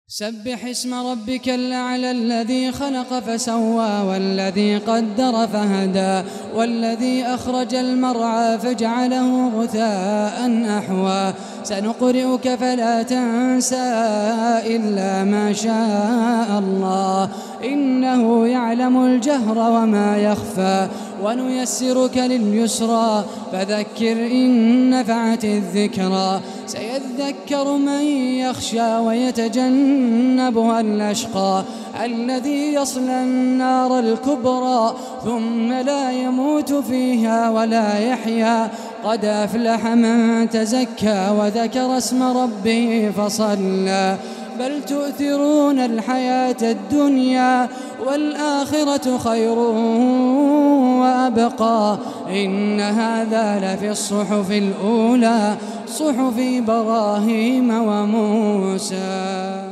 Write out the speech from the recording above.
سبح اسم ربك الأعلى الذي خلق فسوى والذي قدر فهدى والذي أخرج المرعى فجعله غثاء أحوى سنقرئك فلا تنسى إلا ما شاء الله إنه يعلم الجهر وما يخفى ونيسرك لليسرى فذكر إن نفعت الذكرى سيذكر من يخشى ويتجنبها الأشقى الذي يصلى النار الكبرى ثم لا يموت فيها ولا يحيا قد أفلح من تزكى وذكر اسم ربه فصلى بل تؤثرون الحياة الدنيا والآخرة خير وأبقى إن هذا لفي الصحف الأولى صحف إبراهيم وموسى.